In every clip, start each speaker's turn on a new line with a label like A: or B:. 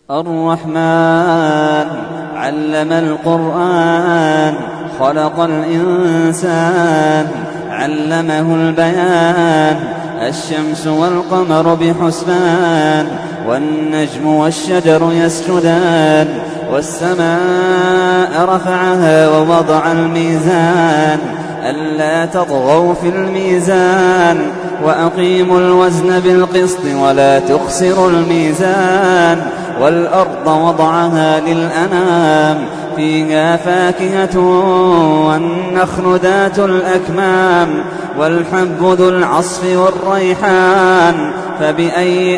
A: الرحمن علم القرآن خلق الإنسان علمه البيان الشمس والقمر بحسبان والنجم والشجر يسجدان والسماء رفعها ووضع الميزان ألا تطغوا في الميزان وأقيموا الوزن بالقسط ولا تخسروا الميزان والأرض وضعها للأنام فيها فاكهة والنخل ذات الأكمام والحب ذو العصف والريحان فبأي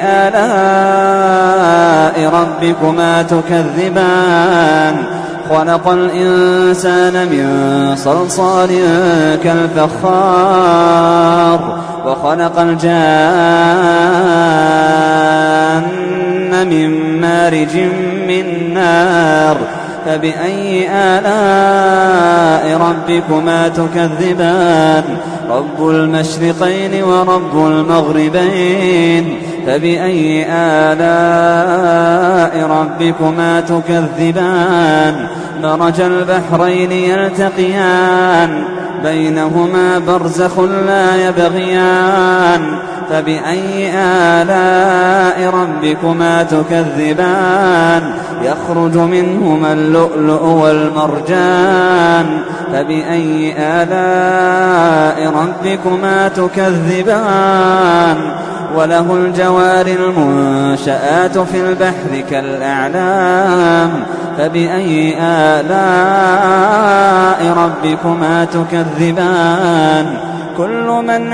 A: آلاء ربكما تكذبان خلق الإنسان من صلصال كالفخار وخلق الجان من مارج من نار فبأي آلاء ربكما تكذبان رب المشرقين ورب المغربين فبأي آلاء ربكما تكذبان مرج البحرين يلتقيان بينهما برزخ لا يبغيان فبأي آلاء ربكما تكذبان يخرج منهما اللؤلؤ والمرجان فبأي آلاء ربكما تكذبان وله الجوار المنشآت في البحر كالأعلام فبأي آلاء ربكما تكذبان كل من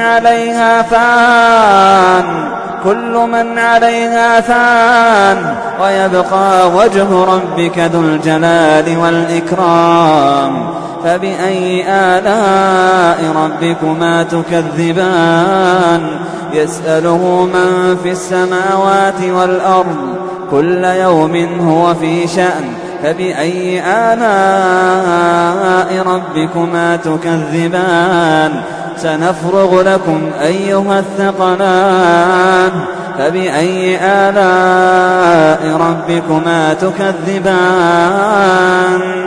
A: عليها فان ويبقى وجه ربك ذو الجلال والإكرام فبأي آلاء ربكما تكذبان يسأله من في السماوات والأرض كل يوم هو في شأن فبأي آلاء ربكما تكذبان سنفرغ لكم أيها الثقلان فبأي آلاء ربكما تكذبان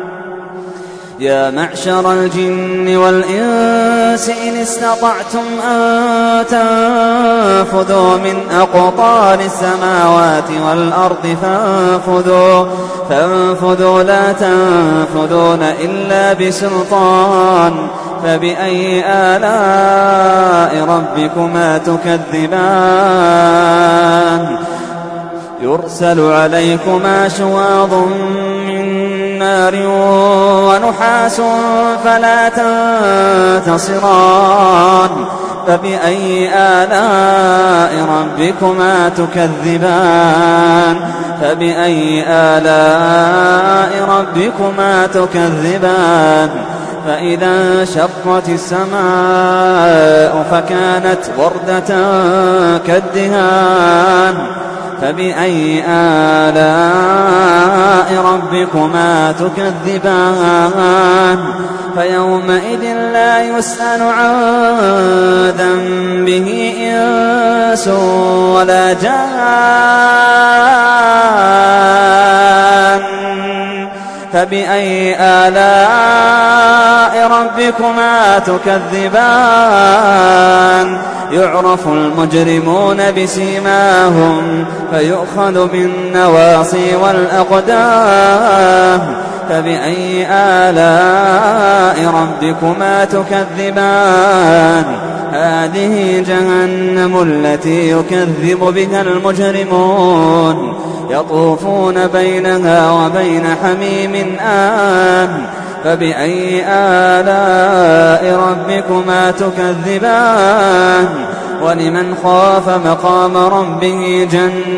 A: يا معشر الجن والإنس إن استطعتم أن تنفذوا من أقطار السماوات والأرض فانفذوا لا تنفذون إلا بسلطان فبأي آلاء ربكما تكذبان يرسل عليكما شواظ من نار ونحاس فلا تنتصران فبأي آلاء ربكما تكذبان فبأي آلاء ربكما تكذبان فإذا انشقت السماء فكانت وردة كالدهان فبأي آلاء ربكما تكذبان فيومئذ لا يسأل عن ذنبه إنس ولا جان فبأي آلاء ربكما تكذبان يعرف المجرمون بسيماهم فيؤخذ بالنواصي والأقدام فبأي آلاء ربكما تكذبان هذه جهنم التي يكذب بها المجرمون يطوفون بينها وبين حميم آن فبأي آلاء ربكما تكذبان ولمن خاف مقام ربه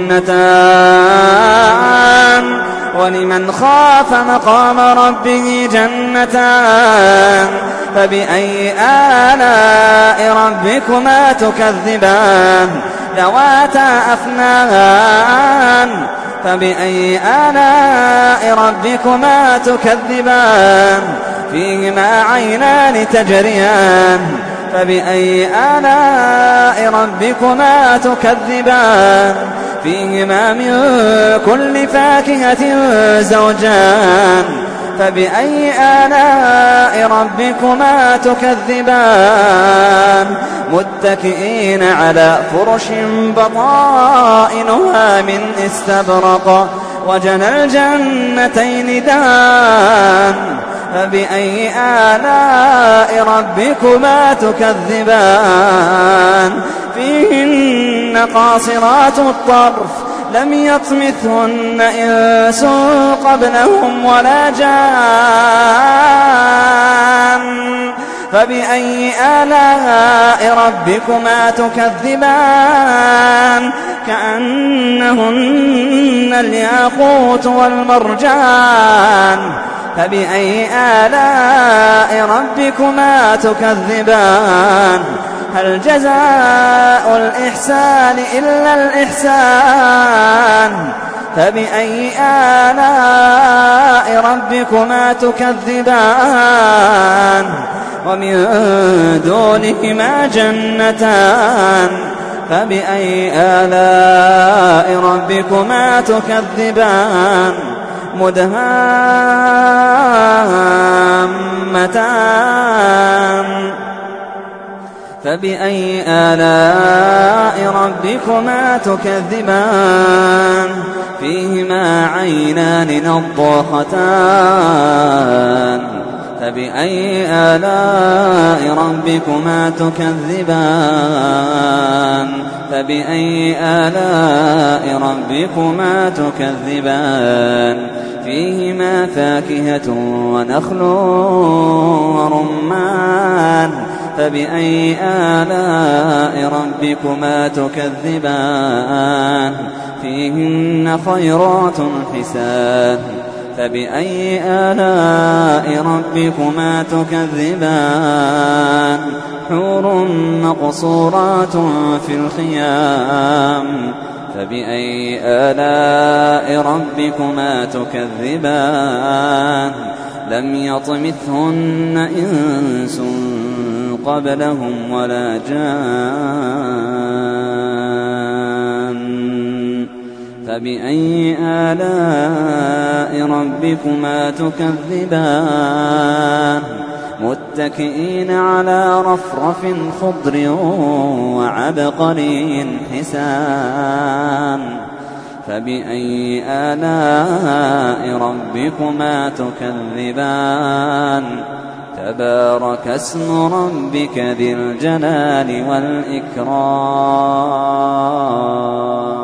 A: جنتان فبأي آلاء ربكما تكذبان ذواتا أفنان فبأي آلاء ربكما تكذبان فيهما عينان تجريان فبأي آلاء ربكما تكذبان فيهما من كل فاكهة زوجان فبأي آلاء ربكما تكذبان متكئين على فرش بطائنها من استبرق وجنى الجنتين دان فبأي آلاء ربكما تكذبان فيهن قاصرات الطرف لم يطمثهن إنس قبلهم ولا جان فبأي آلاء ربكما تكذبان كأنهن الياقوت والمرجان فبأي آلاء ربكما تكذبان هل جزاء الإحسان إلا الإحسان فبأي آلاء ربكما تكذبان ومن دونهما جنتان فبأي آلاء ربكما تكذبان مدهامتان فبأي آلاء ربكما تكذبان فيهما عينان نضاختان فبأي آلاء ربكما تكذبان فبأي آلاء ربكما تكذبان فيهما فاكهة ونخل ورمان فبأي آلاء ربكما تكذبان فيهن خيرات حسان فبأي آلاء ربكما تكذبان حور مقصورات في الخيام فبأي آلاء ربكما تكذبان لم يطمثهن إنس قبلهم ولا جان فبأي آلاء ربكما تكذبان متكئين على رفرف خضر وعبقري حسان فبأي آلاء ربكما تكذبان تبارك اسم ربك ذي الجلال والإكرام